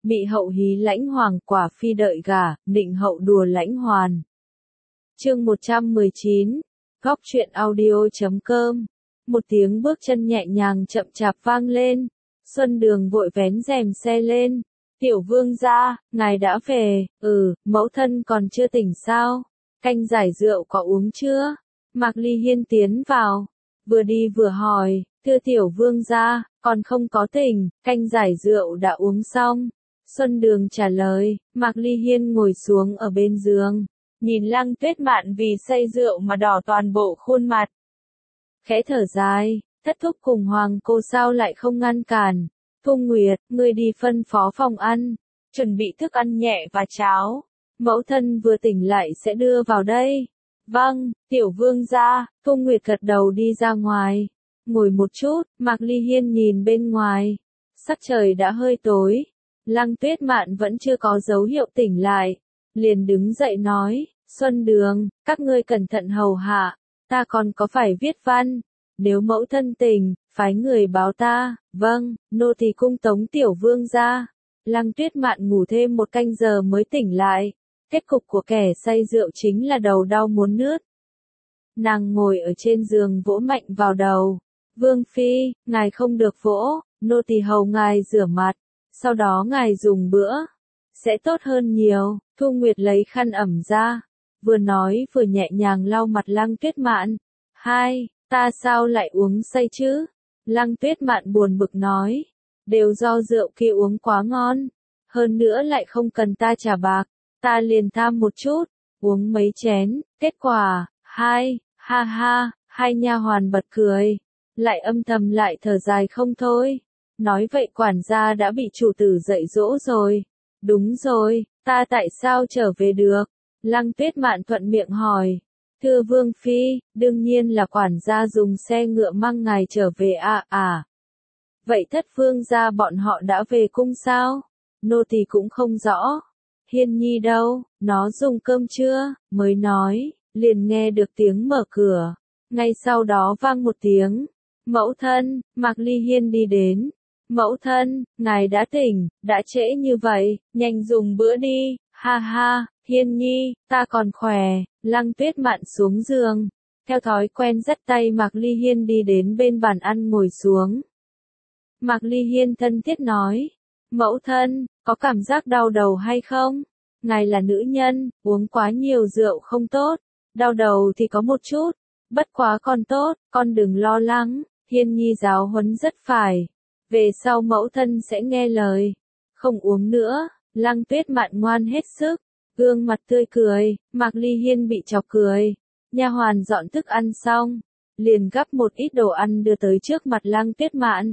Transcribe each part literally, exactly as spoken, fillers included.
Mị hậu hí lãnh hoàng, quả phi đợi gả, nịnh hậu đùa lãnh hoàn. Chương một trăm mười chín, góc truyện audio chấm com. Một tiếng bước chân nhẹ nhàng chậm chạp vang lên. Xuân Đường vội vén rèm xe lên. Tiểu vương gia, ngài đã về, ừ, mẫu thân còn chưa tỉnh sao? Canh giải rượu có uống chưa? Mạc Ly Hiên tiến vào, vừa đi vừa hỏi, thưa tiểu vương gia, còn không có tỉnh, canh giải rượu đã uống xong. Xuân Đường trả lời, Mạc Ly Hiên ngồi xuống ở bên giường, nhìn Lăng Tuyết Mạn vì say rượu mà đỏ toàn bộ khuôn mặt. Khẽ thở dài, thất thúc cùng hoàng cô sao lại không ngăn cản. Thu Nguyệt, ngươi đi phân phó phòng ăn, chuẩn bị thức ăn nhẹ và cháo. Mẫu thân vừa tỉnh lại sẽ đưa vào đây. Vâng, tiểu vương gia. Thu Nguyệt gật đầu đi ra ngoài. Ngồi một chút, Mạc Ly Hiên nhìn bên ngoài. Sắc trời đã hơi tối. Lăng Tuyết Mạn vẫn chưa có dấu hiệu tỉnh lại. Liền đứng dậy nói, Xuân Đường, các ngươi cẩn thận hầu hạ. Ta còn có phải viết văn. Nếu mẫu thân tỉnh, phái người báo ta. Vâng, nô tỳ cung tống tiểu vương gia. Lăng Tuyết Mạn ngủ thêm một canh giờ mới tỉnh lại. Kết cục của kẻ say rượu chính là đầu đau muốn nứt. Nàng ngồi ở trên giường vỗ mạnh vào đầu. Vương phi, ngài không được vỗ, nô tỳ hầu ngài rửa mặt, sau đó ngài dùng bữa, sẽ tốt hơn nhiều. Thu Nguyệt lấy khăn ẩm ra, vừa nói vừa nhẹ nhàng lau mặt Lăng Tuyết Mạn. Hai, ta sao lại uống say chứ? Lăng Tuyết Mạn buồn bực nói, đều do rượu kia uống quá ngon, hơn nữa lại không cần ta trả bạc, ta liền tham một chút, uống mấy chén, kết quả, hai, ha ha, hai nha hoàn bật cười, lại âm thầm lại thở dài không thôi. Nói vậy quản gia đã bị chủ tử dạy dỗ rồi. Đúng rồi, ta tại sao trở về được? Lăng Tuyết Mạn thuận miệng hỏi. Thưa Vương Phi, đương nhiên là quản gia dùng xe ngựa mang ngài trở về à à. Vậy thất vương gia bọn họ đã về cung sao? Nô tỳ cũng không rõ. Hiên Nhi đâu, nó dùng cơm chưa? Mới nói, liền nghe được tiếng mở cửa. Ngay sau đó vang một tiếng. Mẫu thân, Mạc Ly Hiên đi đến. Mẫu thân, ngài đã tỉnh, đã trễ như vậy, nhanh dùng bữa đi, ha ha, Hiên Nhi, ta còn khỏe. Lăng Tuyết Mạn xuống giường, theo thói quen dắt tay Mạc Ly Hiên đi đến bên bàn ăn ngồi xuống. Mạc Ly Hiên thân thiết nói, mẫu thân, có cảm giác đau đầu hay không? Ngài là nữ nhân, uống quá nhiều rượu không tốt, đau đầu thì có một chút, bất quá còn tốt, con đừng lo lắng, Hiên Nhi giáo huấn rất phải. Về sau mẫu thân sẽ nghe lời, không uống nữa. Lăng Tuyết Mạn ngoan hết sức, gương mặt tươi cười. Mạc Ly Hiên bị chọc cười. Nha hoàn dọn thức ăn xong, liền gắp một ít đồ ăn đưa tới trước mặt Lăng Tuyết Mạn.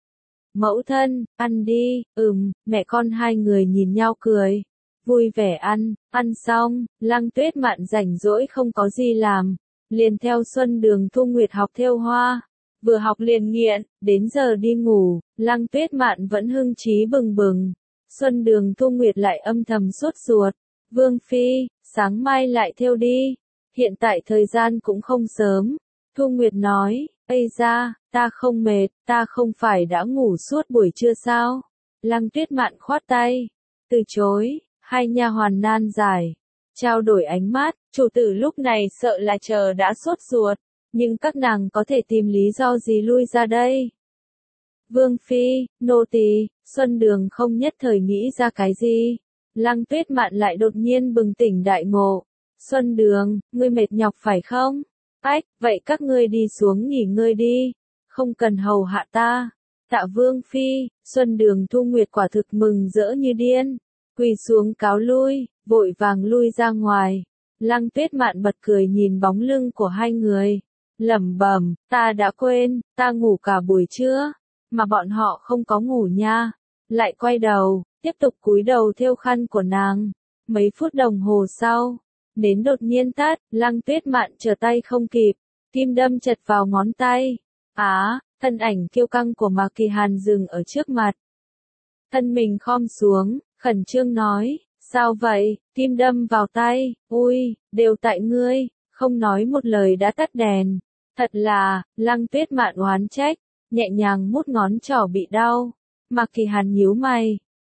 Mẫu thân, ăn đi. Ừm, mẹ con hai người nhìn nhau cười, vui vẻ ăn. Ăn xong, Lăng Tuyết Mạn rảnh rỗi không có gì làm, liền theo Xuân Đường Thu Nguyệt học thêu hoa. Vừa học liền nghiện, đến giờ đi ngủ, Lăng Tuyết Mạn vẫn hưng trí bừng bừng. Xuân Đường Thu Nguyệt lại âm thầm sốt ruột. Vương Phi, sáng mai lại thêu đi. Hiện tại thời gian cũng không sớm. Thu Nguyệt nói, ây da, ta không mệt, ta không phải đã ngủ suốt buổi trưa sao? Lăng Tuyết Mạn khoát tay, từ chối. Hai nha hoàn nan giải, trao đổi ánh mắt. Chủ tử lúc này sợ là chờ đã sốt ruột. Nhưng các nàng có thể tìm lý do gì lui ra đây? Vương Phi, nô tỳ. Xuân Đường không nhất thời nghĩ ra cái gì. Lăng Tuyết Mạn lại đột nhiên bừng tỉnh đại ngộ. Xuân Đường, ngươi mệt nhọc phải không? Ách, vậy các ngươi đi xuống nghỉ ngơi đi. Không cần hầu hạ ta. Tạ Vương Phi. Xuân Đường Thu Nguyệt quả thực mừng rỡ như điên. Quỳ xuống cáo lui, vội vàng lui ra ngoài. Lăng Tuyết Mạn bật cười nhìn bóng lưng của hai người. Lẩm bẩm, ta đã quên, ta ngủ cả buổi trưa, mà bọn họ không có ngủ nha. Lại quay đầu, tiếp tục cúi đầu thêu khăn của nàng. Mấy phút đồng hồ sau, nến đột nhiên tắt. Lăng Tuyết Mạn trở tay không kịp, kim đâm chật vào ngón tay. Á, thân ảnh kiêu căng của Mạc Kỳ Hàn dừng ở trước mặt. Thân mình khom xuống, khẩn trương nói, sao vậy? Kim đâm vào tay. Ui, đều tại ngươi. Không nói một lời đã tắt đèn. Thật là, Lăng Tuyết Mạn oán trách, nhẹ nhàng mút ngón trỏ bị đau. Mạc Kỳ Hàn nhíu mày,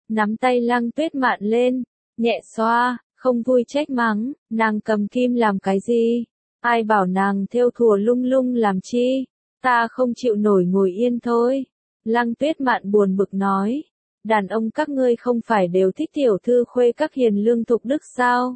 nắm tay Lăng Tuyết Mạn lên, nhẹ xoa, không vui trách mắng, nàng cầm kim làm cái gì? Ai bảo nàng thêu thùa lung lung làm chi? Ta không chịu nổi ngồi yên thôi. Lăng Tuyết Mạn buồn bực nói, đàn ông các ngươi không phải đều thích tiểu thư khuê các hiền lương thục đức sao?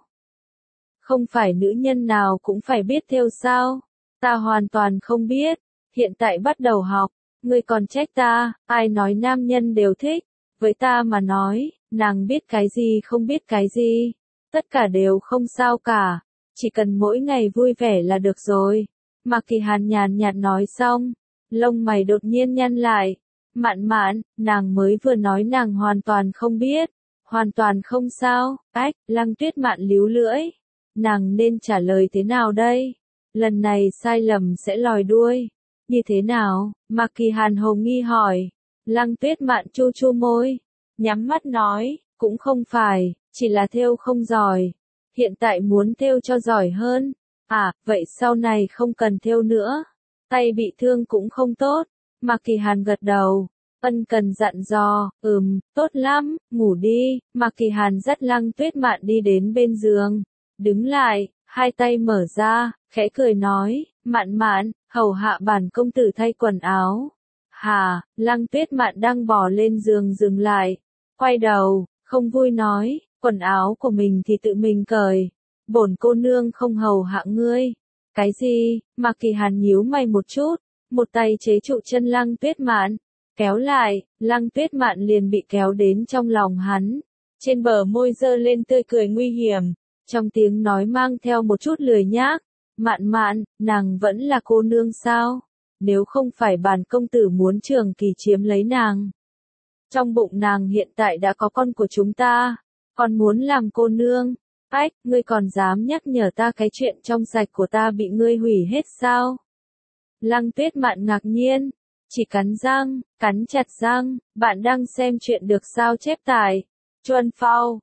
Không phải nữ nhân nào cũng phải biết thêu sao? Ta hoàn toàn không biết, hiện tại bắt đầu học, ngươi còn trách ta, ai nói nam nhân đều thích, với ta mà nói, nàng biết cái gì không biết cái gì, tất cả đều không sao cả, chỉ cần mỗi ngày vui vẻ là được rồi. Mạc Kỳ Hàn nhàn nhạt nói xong, lông mày đột nhiên nhăn lại, Mạn Mạn, nàng mới vừa nói nàng hoàn toàn không biết, hoàn toàn không sao, ách, Lăng Tuyết Mạn líu lưỡi, nàng nên trả lời thế nào đây? Lần này sai lầm sẽ lòi đuôi. Như thế nào? Mạc Kỳ Hàn hồ nghi hỏi. Lăng Tuyết Mạn chu chu môi, nhắm mắt nói, cũng không phải, chỉ là thêu không giỏi. Hiện tại muốn thêu cho giỏi hơn. À, vậy sau này không cần thêu nữa. Tay bị thương cũng không tốt. Mạc Kỳ Hàn gật đầu, ân cần dặn dò, ừm, tốt lắm, ngủ đi. Mạc Kỳ Hàn dắt Lăng Tuyết Mạn đi đến bên giường, đứng lại, hai tay mở ra, khẽ cười nói, Mạn Mạn, hầu hạ bản công tử thay quần áo. Hà, Lăng Tuyết Mạn đang bò lên giường dừng lại, quay đầu, không vui nói, quần áo của mình thì tự mình cởi, bổn cô nương không hầu hạ ngươi. Cái gì? Mạc Kỳ Hàn nhíu mày một chút, một tay chế trụ chân Lăng Tuyết Mạn, kéo lại, Lăng Tuyết Mạn liền bị kéo đến trong lòng hắn, trên bờ môi giơ lên tươi cười nguy hiểm, trong tiếng nói mang theo một chút lười nhác, Mạn Mạn, nàng vẫn là cô nương sao? Nếu không phải bản công tử muốn Trường Kỳ chiếm lấy nàng, trong bụng nàng hiện tại đã có con của chúng ta, còn muốn làm cô nương, ách, ngươi còn dám nhắc nhở ta cái chuyện trong sạch của ta bị ngươi hủy hết sao? Lăng Tuyết Mạn ngạc nhiên, chỉ cắn răng, cắn chặt răng, bạn đang xem chuyện được sao chép tại Chuan Phao,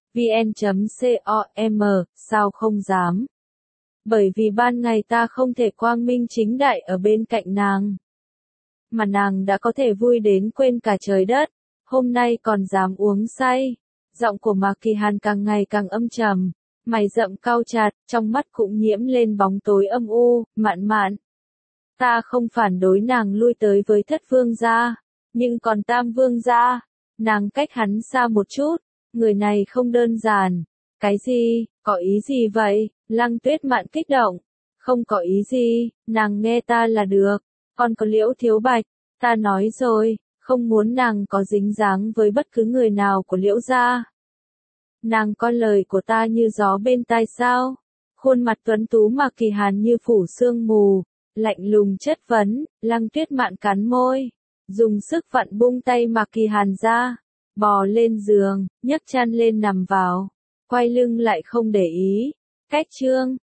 vn.com, sao không dám? Bởi vì ban ngày ta không thể quang minh chính đại ở bên cạnh nàng, mà nàng đã có thể vui đến quên cả trời đất, hôm nay còn dám uống say. Giọng của Mạc Kỳ Hàn càng ngày càng âm trầm, mày rậm cau chặt, trong mắt cũng nhiễm lên bóng tối âm u, Mạn Mạn. Ta không phản đối nàng lui tới với Thất Vương gia, nhưng còn Tam Vương gia, nàng cách hắn xa một chút, người này không đơn giản. Cái gì? Có ý gì vậy? Lăng Tuyết Mạn kích động. Không có ý gì, nàng nghe ta là được. Còn có Liễu Thiếu Bạch, ta nói rồi, không muốn nàng có dính dáng với bất cứ người nào của Liễu gia. Nàng coi lời của ta như gió bên tai sao? Khuôn mặt tuấn tú Mạc Kỳ Hàn như phủ sương mù, lạnh lùng chất vấn. Lăng Tuyết Mạn cắn môi, dùng sức vặn bung tay Mạc Kỳ Hàn ra, bò lên giường, nhấc chăn lên nằm vào, quay lưng lại không để ý. Cách chương